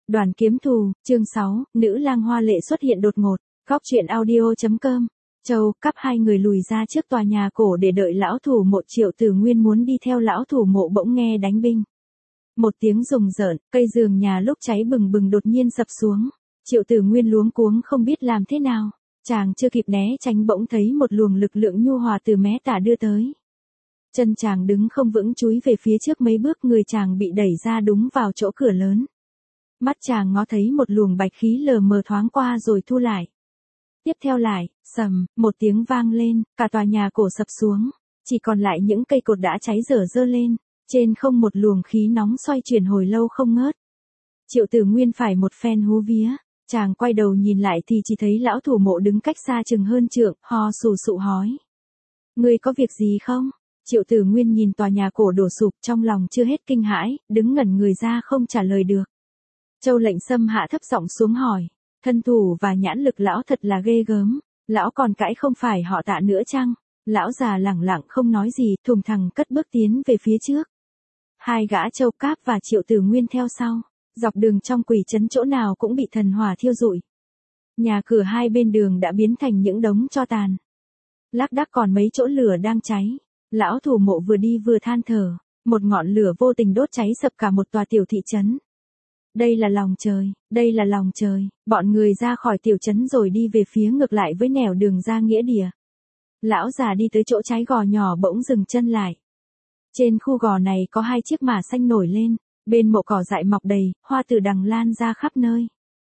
Đoàn kiếm thù, chương 6, nữ lang hoa lệ xuất hiện đột ngột. Góc truyện audio.com. Châu, cắp hai người lùi ra trước tòa nhà cổ để đợi lão thủ mộ. Triệu Tử Nguyên muốn đi theo lão thủ mộ bỗng nghe đánh binh. Một tiếng rùng rợn, cây giường nhà lúc cháy bừng bừng đột nhiên sập xuống. Triệu Tử Nguyên luống cuống không biết làm thế nào. Chàng chưa kịp né tránh bỗng thấy một luồng lực lượng nhu hòa từ mé tả đưa tới. Chân chàng đứng không vững chúi về phía trước mấy bước, người chàng bị đẩy ra đúng vào chỗ cửa lớn. Mắt chàng ngó thấy một luồng bạch khí lờ mờ thoáng qua rồi thu lại. Tiếp theo lại, sầm, một tiếng vang lên, cả tòa nhà cổ sập xuống, chỉ còn lại những cây cột đã cháy dở lên, trên không một luồng khí nóng xoay chuyển hồi lâu không ngớt. Triệu Tử Nguyên phải một phen hú vía, chàng quay đầu nhìn lại thì chỉ thấy lão thủ mộ đứng cách xa chừng hơn trượng, ho sù sụ hói. Ngươi có việc gì không? Triệu Tử Nguyên nhìn tòa nhà cổ đổ sụp, trong lòng chưa hết kinh hãi, đứng ngẩn người ra không trả lời được. Châu Lệnh Sâm hạ thấp giọng xuống hỏi, thân thủ và nhãn lực lão thật là ghê gớm, lão còn cãi không phải họ Tạ nữa chăng? Lão già lẳng lặng không nói gì, thùng thẳng cất bước tiến về phía trước. Hai gã Châu Cáp và Triệu Tử Nguyên theo sau, dọc đường trong quỷ trấn chỗ nào cũng bị thần hỏa thiêu rụi. Nhà cửa hai bên đường đã biến thành những đống tro tàn. Lác đác còn mấy chỗ lửa đang cháy. Lão thủ mộ vừa đi vừa than thở, một ngọn lửa vô tình đốt cháy sập cả một tòa tiểu thị trấn. Đây là lòng trời, đây là lòng trời. Bọn người ra khỏi tiểu trấn rồi đi về phía ngược lại với nẻo đường ra nghĩa địa. Lão già đi tới chỗ trái gò nhỏ bỗng dừng chân lại. Trên khu gò này có hai chiếc mả xanh nổi lên, bên mộ cỏ dại mọc đầy, hoa từ đằng lan ra khắp nơi.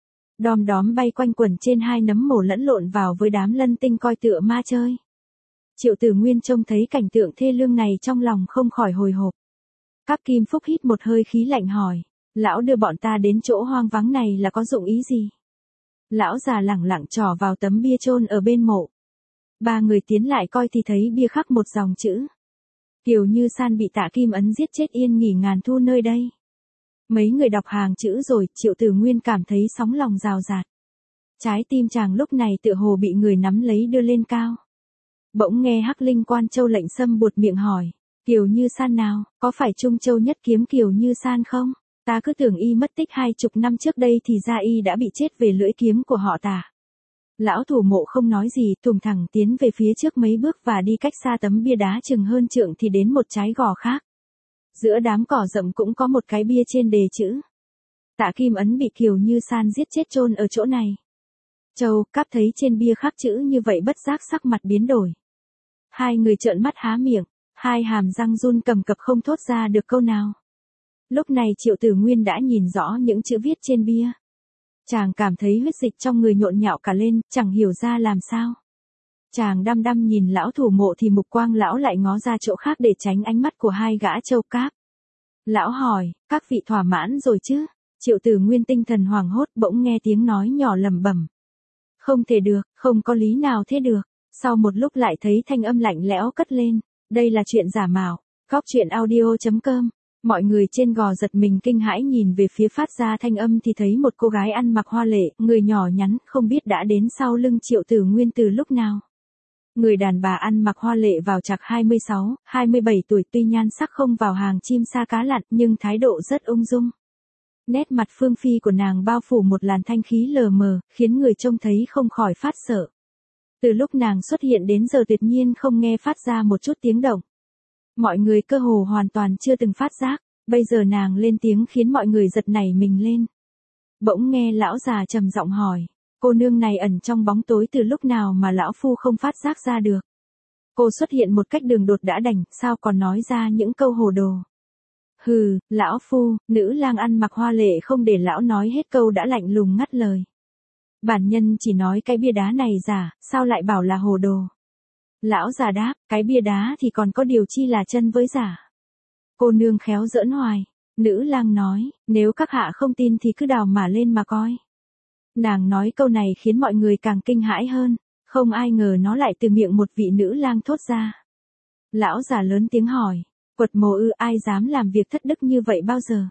Đom đóm bay quanh quẩn trên hai nấm mồ lẫn lộn vào với đám lân tinh coi tựa ma chơi. Triệu Tử Nguyên trông thấy cảnh tượng thê lương này trong lòng không khỏi hồi hộp. Các Kim Phúc hít một hơi khí lạnh hỏi, lão đưa bọn ta đến chỗ hoang vắng này là có dụng ý gì? Lão già lẳng lặng trỏ vào tấm bia chôn ở bên mộ. Ba người tiến lại coi thì thấy bia khắc một dòng chữ. Kiều Như San bị Tạ Kim Ấn giết chết yên nghỉ ngàn thu nơi đây. Mấy người đọc hàng chữ rồi, Triệu Tử Nguyên cảm thấy sóng lòng rào rạt. Trái tim chàng lúc này tựa hồ bị người nắm lấy đưa lên cao. Bỗng nghe Hắc Linh Quan Châu Lệnh Sâm buột miệng hỏi, Kiều Như San nào, có phải Trung Châu nhất kiếm Kiều Như San không? Ta cứ tưởng y mất tích 20 năm trước đây thì ra y đã bị chết về lưỡi kiếm của họ Tạ. Lão thủ mộ không nói gì, thùng thẳng tiến về phía trước mấy bước và đi cách xa tấm bia đá chừng hơn trượng thì đến một trái gò khác. Giữa đám cỏ rậm cũng có một cái bia trên đề chữ. Tạ Kim Ấn bị Kiều Như San giết chết chôn ở chỗ này. Châu Cáp thấy trên bia khắc chữ như vậy bất giác sắc mặt biến đổi. Hai người trợn mắt há miệng, hai hàm răng run cầm cập không thốt ra được câu nào. Lúc này Triệu Tử Nguyên đã nhìn rõ những chữ viết trên bia. Chàng cảm thấy huyết dịch trong người nhộn nhạo cả lên, chẳng hiểu ra làm sao. Chàng đăm đăm nhìn lão thủ mộ thì mục quang lão lại ngó ra chỗ khác để tránh ánh mắt của hai gã Châu Cáp. Lão hỏi, các vị thỏa mãn rồi chứ? Triệu Tử Nguyên tinh thần hoảng hốt bỗng nghe tiếng nói nhỏ lẩm bẩm. Không thể được, không có lý nào thế được. Sau một lúc lại thấy thanh âm lạnh lẽo cất lên, đây là chuyện giả mạo. Góc truyện audio.com. Mọi người trên gò giật mình kinh hãi nhìn về phía phát ra thanh âm thì thấy một cô gái ăn mặc hoa lệ, người nhỏ nhắn, không biết đã đến sau lưng Triệu Tử Nguyên từ lúc nào. Người đàn bà ăn mặc hoa lệ vào chạc 26, 27 tuổi, tuy nhan sắc không vào hàng chim sa cá lặn nhưng thái độ rất ung dung. Nét mặt phương phi của nàng bao phủ một làn thanh khí lờ mờ, khiến người trông thấy không khỏi phát sợ. Từ lúc nàng xuất hiện đến giờ tuyệt nhiên không nghe phát ra một chút tiếng động. Mọi người cơ hồ hoàn toàn chưa từng phát giác, bây giờ nàng lên tiếng khiến mọi người giật nảy mình lên. Bỗng nghe lão già trầm giọng hỏi, cô nương này ẩn trong bóng tối từ lúc nào mà lão phu không phát giác ra được. Cô xuất hiện một cách đường đột đã đành, sao còn nói ra những câu hồ đồ. Hừ, lão phu, nữ lang ăn mặc hoa lệ không để lão nói hết câu đã lạnh lùng ngắt lời. Bản nhân chỉ nói cái bia đá này giả, sao lại bảo là hồ đồ. Lão già đáp, cái bia đá thì còn có điều chi là chân với giả. Cô nương khéo giỡn hoài. Nữ lang nói, nếu các hạ không tin thì cứ đào mả lên mà coi. Nàng nói câu này khiến mọi người càng kinh hãi hơn, không ai ngờ nó lại từ miệng một vị nữ lang thốt ra. Lão già lớn tiếng hỏi, quật mồ ư, ai dám làm việc thất đức như vậy bao giờ?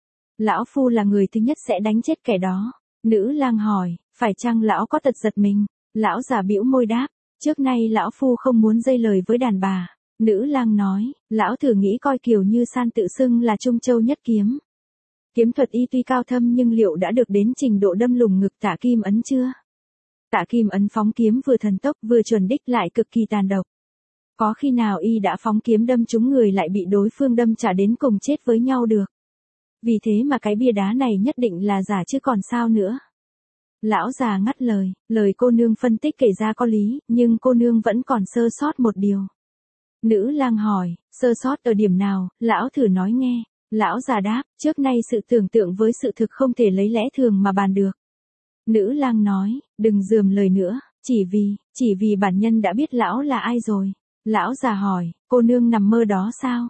Lão phu là người thứ nhất sẽ đánh chết kẻ đó. Nữ lang hỏi, phải chăng lão có tật giật mình? Lão già bĩu môi đáp, trước nay lão phu không muốn dây lời với đàn bà. Nữ lang nói, lão thử nghĩ coi Kiều Như San tự xưng là Trung Châu nhất kiếm. Kiếm thuật y tuy cao thâm nhưng liệu đã được đến trình độ đâm lùng ngực Tạ Kim Ấn chưa? Tạ Kim Ấn phóng kiếm vừa thần tốc vừa chuẩn đích lại cực kỳ tàn độc. Có khi nào y đã phóng kiếm đâm trúng người lại bị đối phương đâm trả đến cùng chết với nhau được. Vì thế mà cái bia đá này nhất định là giả chứ còn sao nữa. Lão già ngắt lời cô nương phân tích kể ra có lý, nhưng cô nương vẫn còn sơ sót một điều. Nữ lang hỏi, sơ sót ở điểm nào, lão thử nói nghe. Lão già đáp, trước nay sự tưởng tượng với sự thực không thể lấy lẽ thường mà bàn được. Nữ lang nói, đừng dườm lời nữa, chỉ vì bản nhân đã biết lão là ai rồi. Lão già hỏi, cô nương nằm mơ đó sao?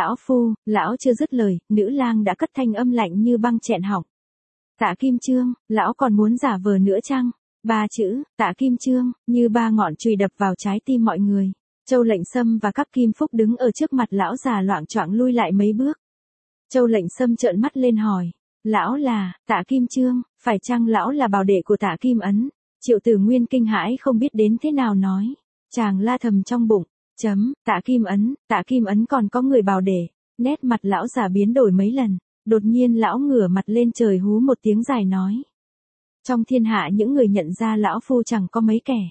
Lão chưa dứt lời, nữ lang đã cất thanh âm lạnh như băng chẹn họng. Tạ Kim Chương, lão còn muốn giả vờ nữa chăng? 3 chữ, Tạ Kim Chương, như 3 ngọn chùy đập vào trái tim mọi người. Châu Lệnh Sâm và các Kim Phúc đứng ở trước mặt lão già loạng choạng lui lại mấy bước. Châu Lệnh Sâm trợn mắt lên hỏi, lão là, Tạ Kim Chương, phải chăng lão là bảo đệ của Tạ Kim Ấn? Triệu Tử Nguyên kinh hãi không biết đến thế nào nói. Chàng la thầm trong bụng, Tạ Kim Ấn còn có người bảo đệ. Nét mặt lão già biến đổi mấy lần, đột nhiên lão ngửa mặt lên trời hú một tiếng dài nói. Trong thiên hạ những người nhận ra lão phu chẳng có mấy kẻ.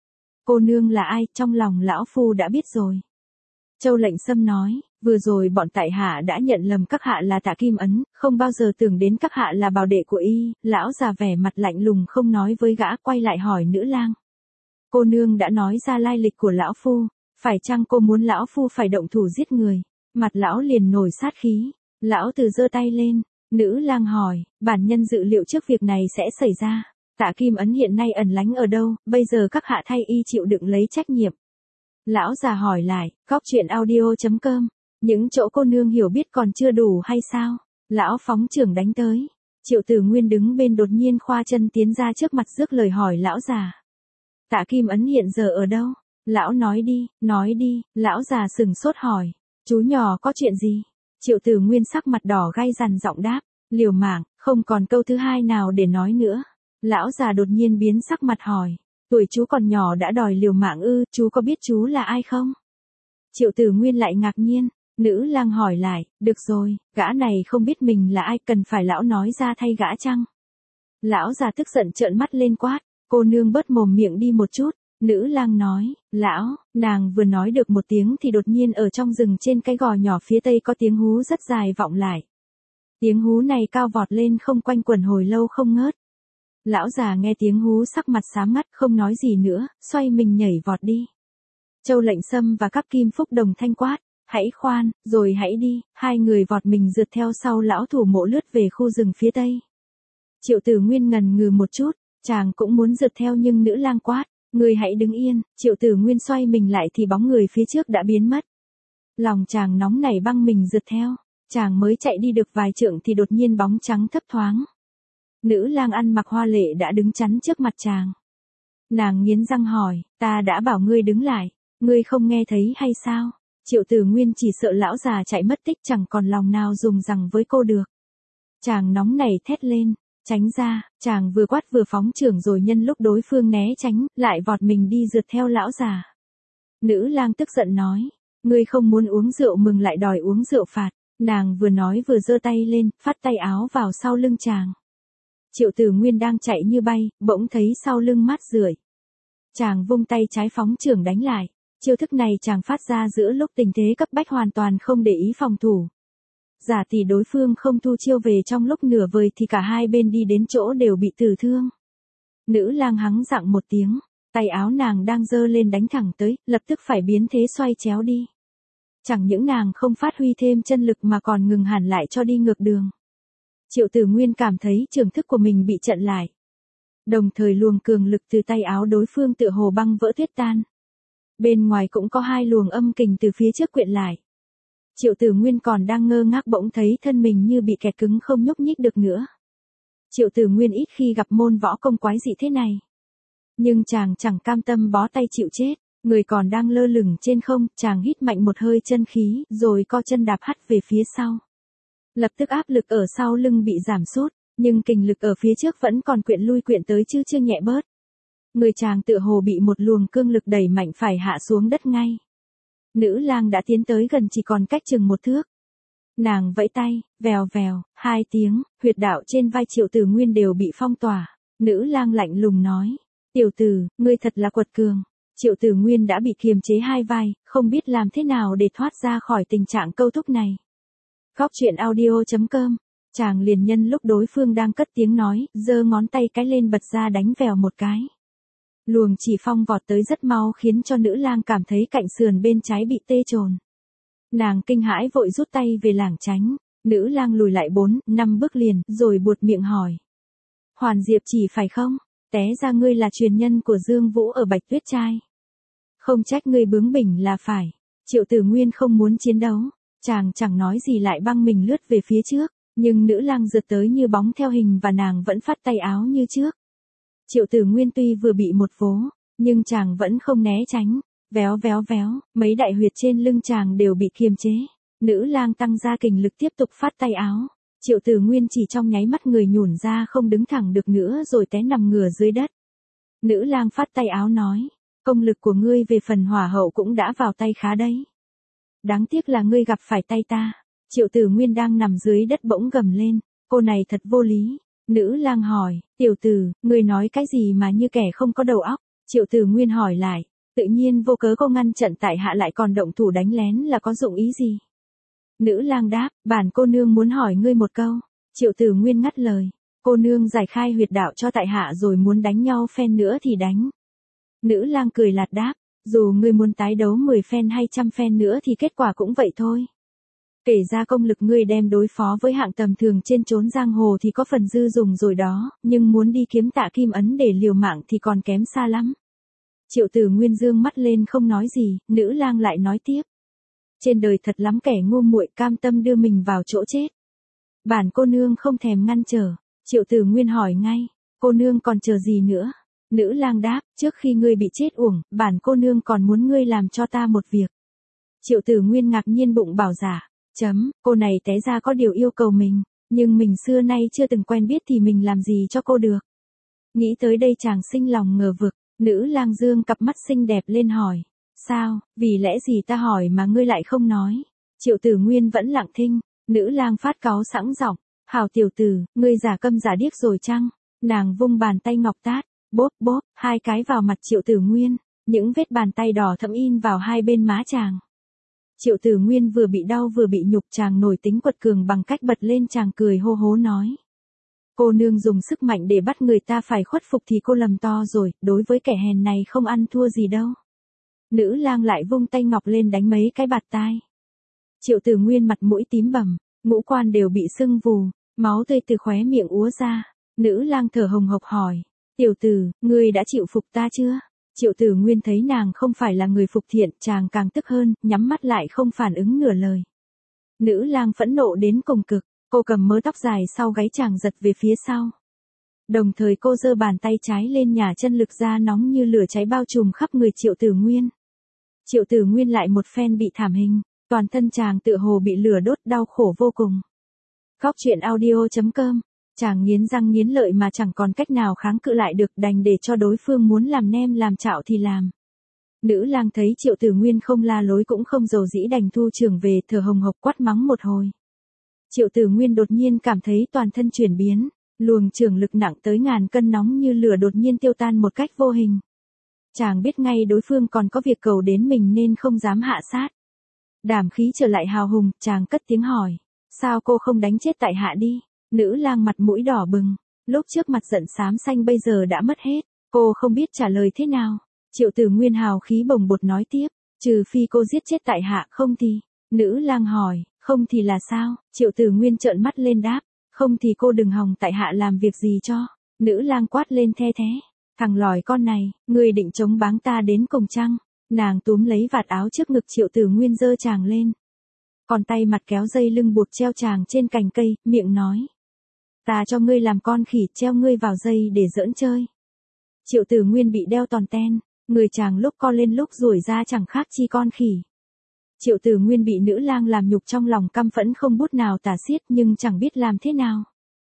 Cô nương là ai, trong lòng lão phu đã biết rồi. Châu Lệnh Sâm nói, vừa rồi bọn tại hạ đã nhận lầm các hạ là Tạ Kim Ấn, không bao giờ tưởng đến các hạ là bảo đệ của y. Lão già vẻ mặt lạnh lùng không nói với gã, quay lại hỏi nữ lang. Cô nương đã nói ra lai lịch của lão phu, phải chăng cô muốn lão phu phải động thủ giết người? Mặt lão liền nổi sát khí, lão từ giơ tay lên. Nữ lang hỏi, bản nhân dự liệu trước việc này sẽ xảy ra. Tạ Kim Ấn hiện nay ẩn lánh ở đâu, bây giờ các hạ thay y chịu đựng lấy trách nhiệm. Lão già hỏi lại, goctruyện.audio.com, những chỗ cô nương hiểu biết còn chưa đủ hay sao? Lão phóng chưởng đánh tới. Triệu Tử Nguyên đứng bên đột nhiên khoa chân tiến ra trước mặt rước lời hỏi lão già. Tạ Kim Ấn hiện giờ ở đâu? Lão nói đi, lão già sừng sốt hỏi. Chú nhỏ có chuyện gì? Triệu Tử Nguyên sắc mặt đỏ gay dằn giọng đáp, liều mạng, không còn câu thứ hai nào để nói nữa. Lão già đột nhiên biến sắc mặt hỏi, tuổi chú còn nhỏ đã đòi liều mạng ư, chú có biết chú là ai không? Triệu Tử Nguyên lại ngạc nhiên, nữ lang hỏi lại, được rồi, gã này không biết mình là ai, cần phải lão nói ra thay gã chăng? Lão già tức giận trợn mắt lên quát, cô nương bớt mồm miệng đi một chút. Nữ lang nói, nàng vừa nói được một tiếng thì đột nhiên ở trong rừng trên cái gò nhỏ phía tây có tiếng hú rất dài vọng lại. Tiếng hú này cao vọt lên không quanh quẩn hồi lâu không ngớt. Lão già nghe tiếng hú sắc mặt xám ngắt không nói gì nữa, xoay mình nhảy vọt đi. Châu Lệnh Sâm và các Kim Phúc đồng thanh quát, hãy khoan, rồi hãy đi, hai người vọt mình rượt theo sau lão thủ mộ lướt về khu rừng phía tây. Triệu Tử Nguyên ngần ngừ một chút, chàng cũng muốn rượt theo nhưng nữ lang quát. Người hãy đứng yên, Triệu Tử Nguyên xoay mình lại thì bóng người phía trước đã biến mất. Lòng chàng nóng nảy băng mình rượt theo, chàng mới chạy đi được vài trượng thì đột nhiên bóng trắng thấp thoáng. Nữ lang ăn mặc hoa lệ đã đứng chắn trước mặt chàng. Nàng nghiến răng hỏi, ta đã bảo ngươi đứng lại, ngươi không nghe thấy hay sao? Triệu Tử Nguyên chỉ sợ lão già chạy mất tích chẳng còn lòng nào dùng rằng với cô được. Chàng nóng nảy thét lên. Tránh ra, chàng vừa quát vừa phóng chưởng rồi nhân lúc đối phương né tránh, lại vọt mình đi rượt theo lão già. Nữ lang tức giận nói, ngươi không muốn uống rượu mừng lại đòi uống rượu phạt. Nàng vừa nói vừa giơ tay lên, phát tay áo vào sau lưng chàng. Triệu Tử Nguyên đang chạy như bay, bỗng thấy sau lưng mát rượi. Chàng vung tay trái phóng chưởng đánh lại. Chiêu thức này chàng phát ra giữa lúc tình thế cấp bách hoàn toàn không để ý phòng thủ. Giả tỷ đối phương không thu chiêu về trong lúc nửa vời thì cả hai bên đi đến chỗ đều bị tử thương. Nữ lang hắng giọng một tiếng, tay áo nàng đang giơ lên đánh thẳng tới, lập tức phải biến thế xoay chéo đi. Chẳng những nàng không phát huy thêm chân lực mà còn ngừng hẳn lại cho đi ngược đường. Triệu Tử Nguyên cảm thấy trường thức của mình bị chặn lại. Đồng thời luồng cường lực từ tay áo đối phương tựa hồ băng vỡ tuyết tan. Bên ngoài cũng có hai luồng âm kình từ phía trước quyện lại. Triệu Tử Nguyên còn đang ngơ ngác bỗng thấy thân mình như bị kẹt cứng không nhúc nhích được nữa. Triệu Tử Nguyên ít khi gặp môn võ công quái dị thế này. Nhưng chàng chẳng cam tâm bó tay chịu chết, người còn đang lơ lửng trên không, chàng hít mạnh một hơi chân khí, rồi co chân đạp hắt về phía sau. Lập tức áp lực ở sau lưng bị giảm sút, nhưng kình lực ở phía trước vẫn còn quyện lui quyện tới chứ chưa nhẹ bớt. Người chàng tựa hồ bị một luồng cương lực đẩy mạnh phải hạ xuống đất ngay. Nữ lang đã tiến tới gần chỉ còn cách chừng một thước. Nàng vẫy tay, vèo vèo, 2 tiếng, huyệt đạo trên vai Triệu Tử Nguyên đều bị phong tỏa. Nữ lang lạnh lùng nói. Tiểu tử, ngươi thật là quật cường. Triệu Tử Nguyên đã bị kiềm chế hai vai, không biết làm thế nào để thoát ra khỏi tình trạng câu thúc này. Góc truyện audio.com. Chàng liền nhân lúc đối phương đang cất tiếng nói, giơ ngón tay cái lên bật ra đánh vèo một cái. Luồng chỉ phong vọt tới rất mau khiến cho nữ lang cảm thấy cạnh sườn bên trái bị tê trồn. Nàng kinh hãi vội rút tay về lảng tránh. Nữ lang lùi lại 4-5 bước liền, rồi buột miệng hỏi. Hoàn Diệp chỉ phải không? Té ra ngươi là truyền nhân của Dương Vũ ở Bạch Tuyết Trai. Không trách ngươi bướng bỉnh là phải. Triệu Tử Nguyên không muốn chiến đấu. Chàng chẳng nói gì lại băng mình lướt về phía trước. Nhưng nữ lang rượt tới như bóng theo hình và nàng vẫn phát tay áo như trước. Triệu Tử Nguyên tuy vừa bị một vố, nhưng chàng vẫn không né tránh. Véo véo véo, mấy đại huyệt trên lưng chàng đều bị kiềm chế. Nữ lang tăng ra kình lực tiếp tục phát tay áo. Triệu Tử Nguyên chỉ trong nháy mắt người nhũn ra không đứng thẳng được nữa rồi té nằm ngửa dưới đất. Nữ lang phát tay áo nói, công lực của ngươi về phần hỏa hậu cũng đã vào tay khá đấy. Đáng tiếc là ngươi gặp phải tay ta. Triệu Tử Nguyên đang nằm dưới đất bỗng gầm lên, cô này thật vô lý. Nữ lang hỏi, tiểu tử, ngươi nói cái gì mà như kẻ không có đầu óc? Triệu Tử Nguyên hỏi lại, tự nhiên vô cớ cô ngăn trận tại hạ lại còn động thủ đánh lén là có dụng ý gì? Nữ lang đáp, bản cô nương muốn hỏi ngươi một câu. Triệu Tử Nguyên ngắt lời, cô nương giải khai huyệt đạo cho tại hạ rồi muốn đánh nhau phen nữa thì đánh. Nữ lang cười lạt đáp, dù ngươi muốn tái đấu 10 phen hay 100 phen nữa thì kết quả cũng vậy thôi. Kể ra công lực ngươi đem đối phó với hạng tầm thường trên chốn giang hồ thì có phần dư dùng rồi đó, nhưng muốn đi kiếm Tạ Kim Ấn để liều mạng thì còn kém xa lắm. Triệu Tử Nguyên dương mắt lên không nói gì, nữ lang lại nói tiếp. Trên đời thật lắm kẻ ngu muội cam tâm đưa mình vào chỗ chết. Bản cô nương không thèm ngăn trở. Triệu Tử Nguyên hỏi ngay, cô nương còn chờ gì nữa? Nữ lang đáp, trước khi ngươi bị chết uổng, bản cô nương còn muốn ngươi làm cho ta một việc. Triệu Tử Nguyên ngạc nhiên bụng bảo giả, cô này té ra có điều yêu cầu mình, nhưng mình xưa nay chưa từng quen biết thì mình làm gì cho cô được. Nghĩ tới đây chàng sinh lòng ngờ vực, nữ lang dương cặp mắt xinh đẹp lên hỏi. Sao, vì lẽ gì ta hỏi mà ngươi lại không nói? Triệu Tử Nguyên vẫn lặng thinh, nữ lang phát cáu sẵn giọng, hảo tiểu tử, ngươi giả câm giả điếc rồi chăng? Nàng vung bàn tay ngọc tát, bóp bóp, 2 cái vào mặt Triệu Tử Nguyên, những vết bàn tay đỏ thẫm in vào hai bên má chàng. Triệu Tử Nguyên vừa bị đau vừa bị nhục chàng nổi tính quật cường bằng cách bật lên chàng cười hô hố nói. Cô nương dùng sức mạnh để bắt người ta phải khuất phục thì cô lầm to rồi, đối với kẻ hèn này không ăn thua gì đâu. Nữ lang lại vung tay ngọc lên đánh mấy cái bạt tai. Triệu Tử Nguyên mặt mũi tím bầm, ngũ quan đều bị sưng vù, máu tươi từ khóe miệng úa ra. Nữ lang thở hồng hộc hỏi, tiểu tử, ngươi đã chịu phục ta chưa? Triệu Tử Nguyên thấy nàng không phải là người phục thiện, chàng càng tức hơn, nhắm mắt lại không phản ứng nửa lời. Nữ lang phẫn nộ đến cùng cực, cô cầm mớ tóc dài sau gáy chàng giật về phía sau. Đồng thời cô giơ bàn tay trái lên nhả chân lực ra nóng như lửa cháy bao trùm khắp người Triệu Tử Nguyên. Triệu Tử Nguyên lại một phen bị thảm hình, toàn thân chàng tựa hồ bị lửa đốt đau khổ vô cùng. Góc truyện audio.com. Chàng nghiến răng nghiến lợi mà chẳng còn cách nào kháng cự lại được, đành để cho đối phương muốn làm nem làm chạo thì làm. Nữ lang thấy Triệu Tử Nguyên không la lối cũng không dầu dĩ đành thu trường về, thở hồng hộc quát mắng một hồi. Triệu Tử Nguyên đột nhiên cảm thấy toàn thân chuyển biến, luồng trường lực nặng tới ngàn cân nóng như lửa đột nhiên tiêu tan một cách vô hình. Chàng biết ngay đối phương còn có việc cầu đến mình nên không dám hạ sát. Đảm khí trở lại hào hùng, chàng cất tiếng hỏi, sao cô không đánh chết tại hạ đi? Nữ lang mặt mũi đỏ bừng, lúc trước mặt giận xám xanh bây giờ đã mất hết, cô không biết trả lời thế nào. Triệu Tử Nguyên hào khí bồng bột nói tiếp, trừ phi cô giết chết tại hạ, không thì. Nữ lang hỏi, không thì là sao? Triệu Tử Nguyên trợn mắt lên đáp, không thì cô đừng hòng tại hạ làm việc gì cho. Nữ lang quát lên the thế, thằng lòi con này, ngươi định chống báng ta đến cùng chăng? Nàng túm lấy vạt áo trước ngực Triệu Tử Nguyên giơ chàng lên. Còn tay mặt kéo dây lưng buộc treo chàng trên cành cây, miệng nói. Ta cho ngươi làm con khỉ, treo ngươi vào dây để giỡn chơi. Triệu Tử Nguyên bị đeo tòn ten, người chàng lúc co lên lúc duỗi ra chẳng khác chi con khỉ. Triệu Tử Nguyên bị nữ lang làm nhục trong lòng căm phẫn không bút nào tả xiết nhưng chẳng biết làm thế nào.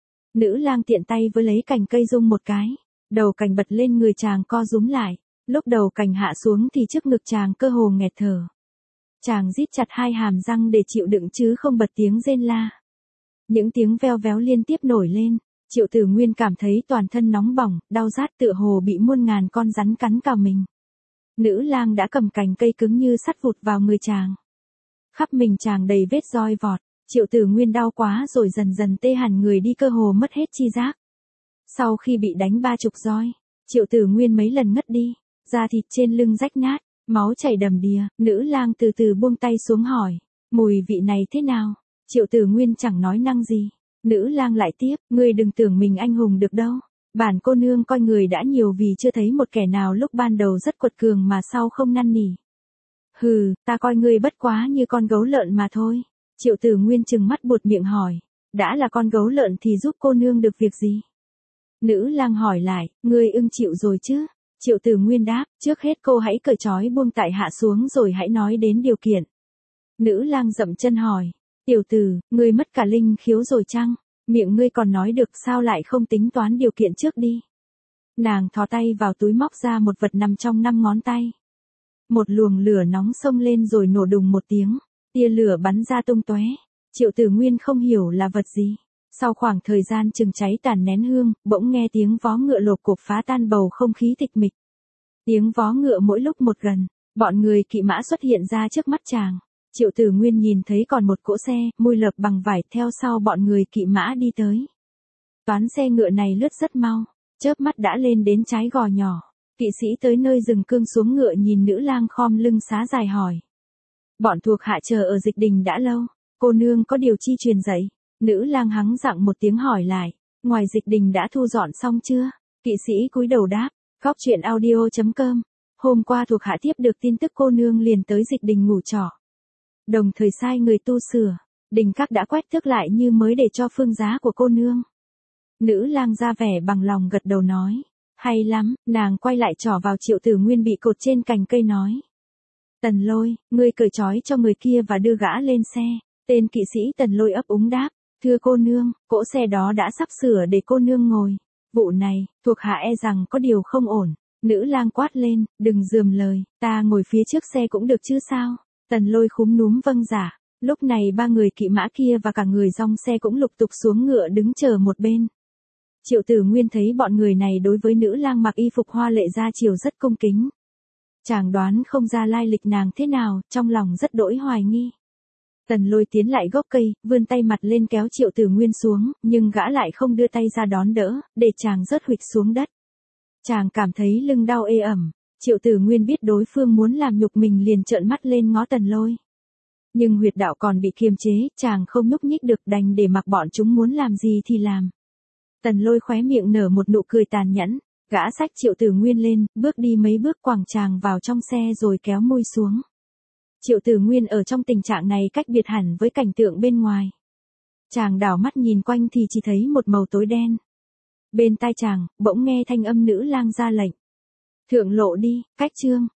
Nữ lang tiện tay với lấy cành cây rung một cái, đầu cành bật lên người chàng co rúm lại, lúc đầu cành hạ xuống thì trước ngực chàng cơ hồ nghẹt thở. Chàng rít chặt hai hàm răng để chịu đựng chứ không bật tiếng rên la. Những tiếng veo véo liên tiếp nổi lên, Triệu Tử Nguyên cảm thấy toàn thân nóng bỏng, đau rát tựa hồ bị muôn ngàn con rắn cắn cào mình. Nữ lang đã cầm cành cây cứng như sắt vụt vào người chàng. Khắp mình chàng đầy vết roi vọt, Triệu Tử Nguyên đau quá rồi dần dần tê hẳn người đi, cơ hồ mất hết chi giác. Sau khi bị đánh 30 roi, Triệu Tử Nguyên mấy lần ngất đi, da thịt trên lưng rách nát, máu chảy đầm đìa. Nữ lang từ từ buông tay xuống hỏi, mùi vị này thế nào? Triệu Tử Nguyên chẳng nói năng gì. Nữ lang lại tiếp, ngươi đừng tưởng mình anh hùng được đâu. Bản cô nương coi người đã nhiều vì chưa thấy một kẻ nào lúc ban đầu rất quật cường mà sau không năn nỉ. Hừ, ta coi ngươi bất quá như con gấu lợn mà thôi. Triệu Tử Nguyên trừng mắt buột miệng hỏi, đã là con gấu lợn thì giúp cô nương được việc gì? Nữ lang hỏi lại, ngươi ưng chịu rồi chứ? Triệu Tử Nguyên đáp, trước hết cô hãy cởi trói buông tại hạ xuống rồi hãy nói đến điều kiện. Nữ lang dậm chân hỏi, tiểu tử, ngươi mất cả linh khiếu rồi chăng? Miệng ngươi còn nói được sao lại không tính toán điều kiện trước đi? Nàng thò tay vào túi móc ra một vật nằm trong 5 ngón tay. Một luồng lửa nóng xông lên rồi nổ đùng một tiếng, tia lửa bắn ra tung tóe. Triệu Tử Nguyên không hiểu là vật gì. Sau khoảng thời gian chừng cháy tàn nén hương, bỗng nghe tiếng vó ngựa lộp cộp phá tan bầu không khí tịch mịch. Tiếng vó ngựa mỗi lúc một gần, bọn người kỵ mã xuất hiện ra trước mắt chàng. Triệu Tử Nguyên nhìn thấy còn một cỗ xe, mui lợp bằng vải, theo sau bọn người kỵ mã đi tới. Toán xe ngựa này lướt rất mau, chớp mắt đã lên đến trái gò nhỏ. Kỵ sĩ tới nơi dừng cương xuống ngựa nhìn nữ lang khom lưng xá dài hỏi. Bọn thuộc hạ chờ ở Dịch Đình đã lâu, cô nương có điều chi truyền dạy? Nữ lang hắng giọng một tiếng hỏi lại, ngoài Dịch Đình đã thu dọn xong chưa? Kỵ sĩ cúi đầu đáp, Góc truyện audio.com. Hôm qua thuộc hạ tiếp được tin tức cô nương liền tới Dịch Đình ngủ trọ. Đồng thời sai người tu sửa, đình các đã quét tước lại như mới để cho phương giá của cô nương. Nữ lang ra vẻ bằng lòng gật đầu nói, hay lắm. Nàng quay lại trỏ vào Triệu Tử Nguyên bị cột trên cành cây nói. Tần Lôi, ngươi cởi trói cho người kia và đưa gã lên xe. Tên kỵ sĩ Tần Lôi ấp úng đáp, thưa cô nương, cỗ xe đó đã sắp sửa để cô nương ngồi. Vụ này, thuộc hạ e rằng có điều không ổn. Nữ lang quát lên, đừng rườm lời, ta ngồi phía trước xe cũng được chứ sao? Tần Lôi khúm núm vâng giả. Lúc này ba người kỵ mã kia và cả người dong xe cũng lục tục xuống ngựa đứng chờ một bên. Triệu Tử Nguyên thấy bọn người này đối với nữ lang mặc y phục hoa lệ ra chiều rất cung kính. Chàng đoán không ra lai lịch nàng thế nào, trong lòng rất đỗi hoài nghi. Tần Lôi tiến lại gốc cây, vươn tay mặt lên kéo Triệu Tử Nguyên xuống, nhưng gã lại không đưa tay ra đón đỡ, để chàng rớt huỵch xuống đất. Chàng cảm thấy lưng đau ê ẩm. Triệu Tử Nguyên biết đối phương muốn làm nhục mình liền trợn mắt lên ngó Tần Lôi. Nhưng huyệt đạo còn bị kiềm chế, chàng không nhúc nhích được, đành để mặc bọn chúng muốn làm gì thì làm. Tần Lôi khóe miệng nở một nụ cười tàn nhẫn, gã xách Triệu Tử Nguyên lên, bước đi mấy bước quẳng chàng vào trong xe rồi kéo mui xuống. Triệu Tử Nguyên ở trong tình trạng này cách biệt hẳn với cảnh tượng bên ngoài. Chàng đảo mắt nhìn quanh thì chỉ thấy một màu tối đen. Bên tai chàng, bỗng nghe thanh âm nữ lang ra lệnh. Thượng lộ đi, cách chương.